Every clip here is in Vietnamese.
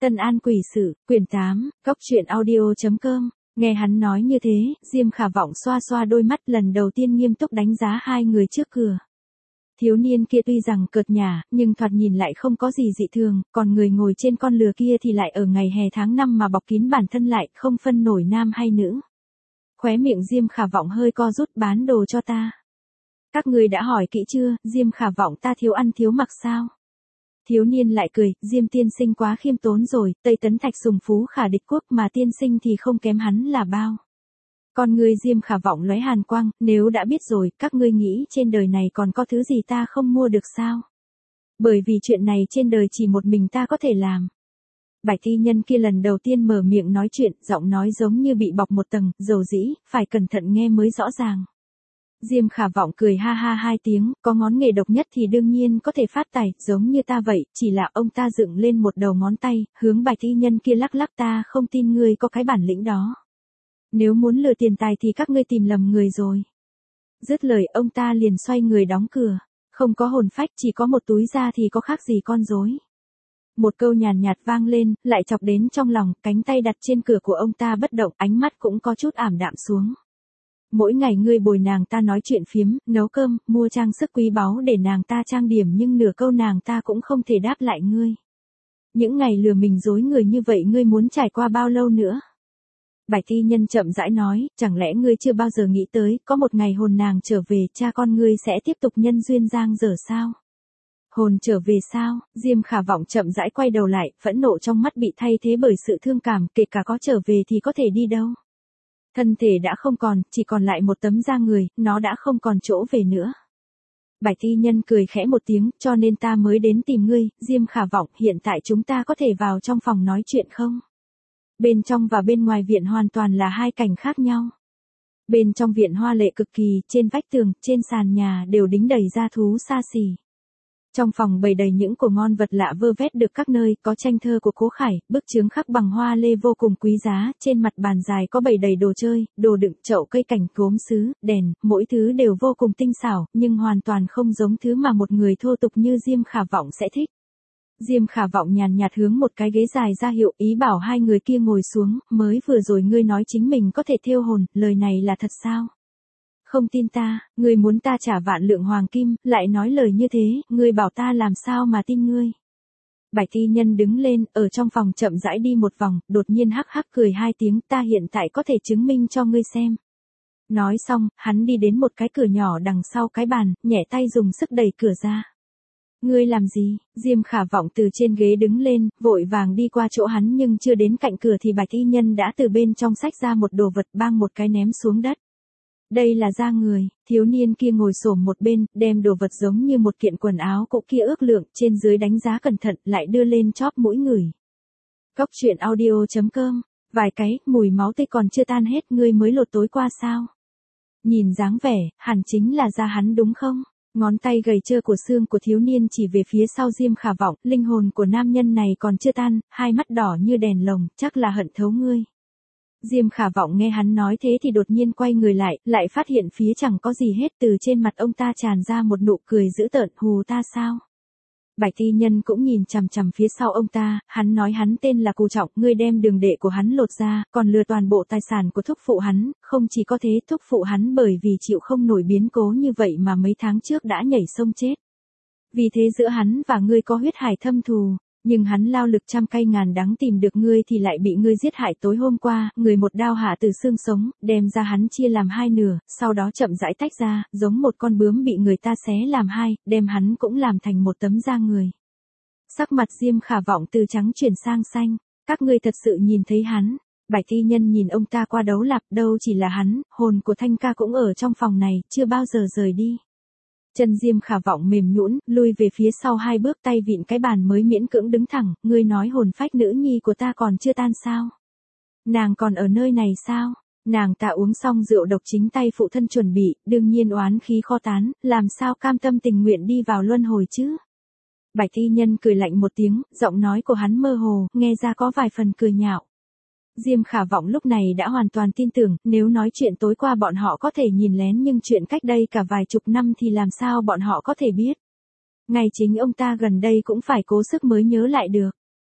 Tân An Quỷ Sự, quyển 8, Cốc truyện audio.com. Nghe hắn nói như thế, Diêm Khả Vọng xoa xoa đôi mắt, lần đầu tiên nghiêm túc đánh giá hai người trước cửa. Thiếu niên kia tuy rằng cợt nhả, nhưng thoạt nhìn lại không có gì dị thường, còn người ngồi trên con lừa kia thì lại ở ngày hè tháng 5 mà bọc kín bản thân lại, không phân nổi nam hay nữ. Khóe miệng Diêm Khả Vọng hơi co rút, bán đồ cho ta. Các người đã hỏi kỹ chưa, Diêm Khả Vọng ta thiếu ăn thiếu mặc sao? Thiếu niên lại cười, Diêm tiên sinh quá khiêm tốn rồi, Tây Tấn Thạch sùng phú khả địch quốc mà tiên sinh thì không kém hắn là bao. Con người Diêm Khả Vọng lóe hàn quang, nếu đã biết rồi, các ngươi nghĩ trên đời này còn có thứ gì ta không mua được sao? Bởi vì chuyện này trên đời chỉ một mình ta có thể làm. Bạch y nhân kia lần đầu tiên mở miệng nói chuyện, giọng nói giống như bị bọc một tầng, dầu dĩ, phải cẩn thận nghe mới rõ ràng. Diêm Khả Vọng cười ha ha hai tiếng, có ngón nghề độc nhất thì đương nhiên có thể phát tài, giống như ta vậy, chỉ là ông ta dựng lên một đầu ngón tay, hướng bạch y nhân kia lắc lắc, ta không tin ngươi có cái bản lĩnh đó. Nếu muốn lừa tiền tài thì các ngươi tìm lầm người rồi. Dứt lời ông ta liền xoay người đóng cửa, không có hồn phách, chỉ có một túi da thì có khác gì con rối. Một câu nhàn nhạt vang lên, lại chọc đến trong lòng, cánh tay đặt trên cửa của ông ta bất động, ánh mắt cũng có chút ảm đạm xuống. Mỗi ngày ngươi bồi nàng ta nói chuyện phiếm, nấu cơm, mua trang sức quý báu để nàng ta trang điểm, nhưng nửa câu nàng ta cũng không thể đáp lại ngươi. Những ngày lừa mình dối người như vậy ngươi muốn trải qua bao lâu nữa? Bạch y nhân chậm rãi nói, chẳng lẽ ngươi chưa bao giờ nghĩ tới, có một ngày hồn nàng trở về, cha con ngươi sẽ tiếp tục nhân duyên giang dở sao? Hồn trở về sao? Diêm Khả Vọng chậm rãi quay đầu lại, phẫn nộ trong mắt bị thay thế bởi sự thương cảm, kể cả có trở về thì có thể đi đâu? Thân thể đã không còn, chỉ còn lại một tấm da người, nó đã không còn chỗ về nữa. Bạch y nhân cười khẽ một tiếng, cho nên ta mới đến tìm ngươi, Diêm Khả Vọng, hiện tại chúng ta có thể vào trong phòng nói chuyện không? Bên trong và bên ngoài viện hoàn toàn là hai cảnh khác nhau. Bên trong viện hoa lệ cực kỳ, trên vách tường, trên sàn nhà đều đính đầy da thú xa xỉ. Trong phòng bày đầy những của ngon vật lạ vơ vét được các nơi, có tranh thơ của Cố Khải, bức chướng khắc bằng hoa lê vô cùng quý giá, trên mặt bàn dài có bày đầy đồ chơi, đồ đựng, chậu cây cảnh, gốm sứ, đèn, mỗi thứ đều vô cùng tinh xảo, nhưng hoàn toàn không giống thứ mà một người thô tục như Diêm Khả Vọng sẽ thích. Diêm Khả Vọng nhàn nhạt hướng một cái ghế dài ra hiệu, ý bảo hai người kia ngồi xuống, mới vừa rồi ngươi nói chính mình có thể thiêu hồn, lời này là thật sao? Không tin ta, ngươi muốn ta trả vạn lượng hoàng kim, lại nói lời như thế, ngươi bảo ta làm sao mà tin ngươi. Bạch y nhân đứng lên, ở trong phòng chậm rãi đi một vòng, đột nhiên hắc hắc cười hai tiếng, ta hiện tại có thể chứng minh cho ngươi xem. Nói xong, hắn đi đến một cái cửa nhỏ đằng sau cái bàn, nhẹ tay dùng sức đẩy cửa ra. Ngươi làm gì? Diêm Khả Vọng từ trên ghế đứng lên, vội vàng đi qua chỗ hắn, nhưng chưa đến cạnh cửa thì bạch y nhân đã từ bên trong xách ra một đồ vật, bang một cái ném xuống đất. Đây là da người, thiếu niên kia ngồi xổm một bên, đem đồ vật giống như một kiện quần áo cũ kia ước lượng, trên dưới đánh giá cẩn thận, lại đưa lên chóp mũi ngửi. Cốc truyện audio.com, vài cái, mùi máu tươi còn chưa tan hết, ngươi mới lột tối qua sao? Nhìn dáng vẻ, hẳn chính là da hắn đúng không? Ngón tay gầy trơ của xương của thiếu niên chỉ về phía sau Diêm Khả Vọng, linh hồn của nam nhân này còn chưa tan, hai mắt đỏ như đèn lồng, chắc là hận thấu ngươi. Diêm Khả Vọng nghe hắn nói thế thì đột nhiên quay người lại phát hiện phía chẳng có gì hết, từ trên mặt ông ta tràn ra một nụ cười dữ tợn, hù ta sao? Bạch y nhân cũng nhìn chằm chằm phía sau ông ta, hắn nói hắn tên là Cù Trọng, ngươi đem đường đệ của hắn lột ra, còn lừa toàn bộ tài sản của thúc phụ hắn, không chỉ có thế, thúc phụ hắn bởi vì chịu không nổi biến cố như vậy mà mấy tháng trước đã nhảy sông chết. Vì thế giữa hắn và ngươi có huyết hải thâm thù. Nhưng hắn lao lực trăm cay ngàn đắng tìm được ngươi thì lại bị ngươi giết hại tối hôm qua, người một đao hạ từ xương sống, đem ra hắn chia làm hai nửa, sau đó chậm rãi tách ra, giống một con bướm bị người ta xé làm hai, đem hắn cũng làm thành một tấm da người. Sắc mặt Diêm Khả Vọng từ trắng chuyển sang xanh, các ngươi thật sự nhìn thấy hắn? Bạch y nhân nhìn ông ta qua đấu lạp, đâu chỉ là hắn, hồn của Thanh ca cũng ở trong phòng này, chưa bao giờ rời đi. Chân Diêm Khả Vọng mềm nhũn, lui về phía sau hai bước, tay vịn cái bàn mới miễn cưỡng đứng thẳng, ngươi nói hồn phách nữ nhi của ta còn chưa tan sao? Nàng còn ở nơi này sao? Nàng ta uống xong rượu độc chính tay phụ thân chuẩn bị, đương nhiên oán khí kho tán, làm sao cam tâm tình nguyện đi vào luân hồi chứ? Bạch y nhân cười lạnh một tiếng, giọng nói của hắn mơ hồ, nghe ra có vài phần cười nhạo. Diêm Khả Vọng lúc này đã hoàn toàn tin tưởng, nếu nói chuyện tối qua bọn họ có thể nhìn lén nhưng chuyện cách đây cả vài chục năm thì làm sao bọn họ có thể biết. Ngay chính ông ta gần đây cũng phải cố sức mới nhớ lại được.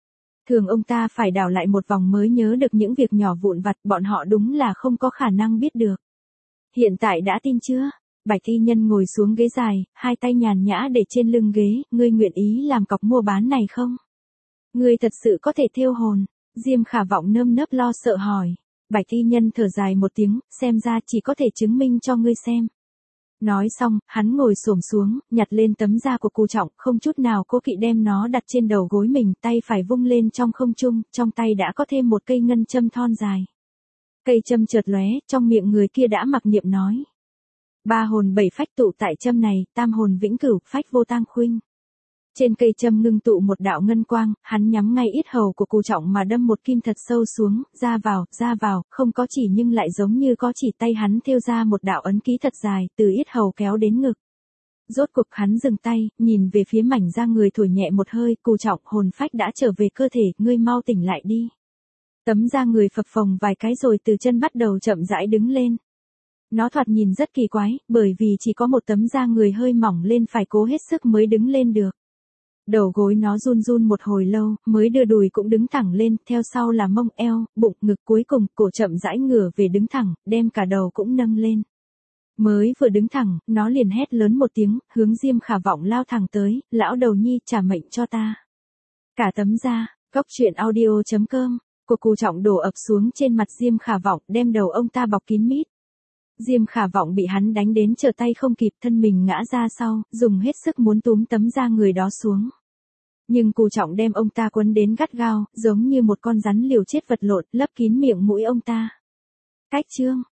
Thường ông ta phải đảo lại một vòng mới nhớ được những việc nhỏ vụn vặt, bọn họ đúng là không có khả năng biết được. Hiện tại đã tin chưa? Bạch y nhân ngồi xuống ghế dài, hai tay nhàn nhã để trên lưng ghế, ngươi nguyện ý làm cọc mua bán này không? Ngươi thật sự có thể thêu hồn? Diêm Khả Vọng nơm nớp lo sợ hỏi. Bạch y nhân thở dài một tiếng, xem ra chỉ có thể chứng minh cho ngươi xem. Nói xong, hắn ngồi xổm xuống, nhặt lên tấm da của Cù Trọng, không chút nào cố kỵ đem nó đặt trên đầu gối mình, tay phải vung lên trong không trung, trong tay đã có thêm một cây ngân châm thon dài. Cây châm chợt lóe, trong miệng người kia đã mặc niệm nói. 3 hồn 7 phách tụ tại châm này, tam hồn vĩnh cửu, phách vô tang khuynh. Trên cây châm ngưng tụ một đạo ngân quang, hắn nhắm ngay yết hầu của Cù Trọng mà đâm một kim thật sâu xuống, ra vào, không có chỉ nhưng lại giống như có chỉ, tay hắn thêu ra một đạo ấn ký thật dài, từ yết hầu kéo đến ngực. Rốt cuộc hắn dừng tay, nhìn về phía mảnh da người thổi nhẹ một hơi, Cù Trọng, hồn phách đã trở về cơ thể, ngươi mau tỉnh lại đi. Tấm da người phập phồng vài cái rồi từ chân bắt đầu chậm rãi đứng lên. Nó thoạt nhìn rất kỳ quái, bởi vì chỉ có một tấm da người hơi mỏng lên, phải cố hết sức mới đứng lên được. Đầu gối nó run run một hồi lâu, mới đưa đùi cũng đứng thẳng lên, theo sau là mông, eo, bụng, ngực, cuối cùng, cổ chậm rãi ngửa về đứng thẳng, đem cả đầu cũng nâng lên. Mới vừa đứng thẳng, nó liền hét lớn một tiếng, hướng Diêm Khả Vọng lao thẳng tới, lão đầu nhi, trả mệnh cho ta. Cả tấm da, góc truyện audio.com, của Cù Trọng đổ ập xuống trên mặt Diêm Khả Vọng, đem đầu ông ta bọc kín mít. Diêm Khả Vọng bị hắn đánh đến trở tay không kịp, thân mình ngã ra sau, dùng hết sức muốn túm tấm da người đó xuống. Nhưng Cù Trọng đem ông ta quấn đến gắt gao, giống như một con rắn liều chết vật lộn, lấp kín miệng mũi ông ta. Cách chương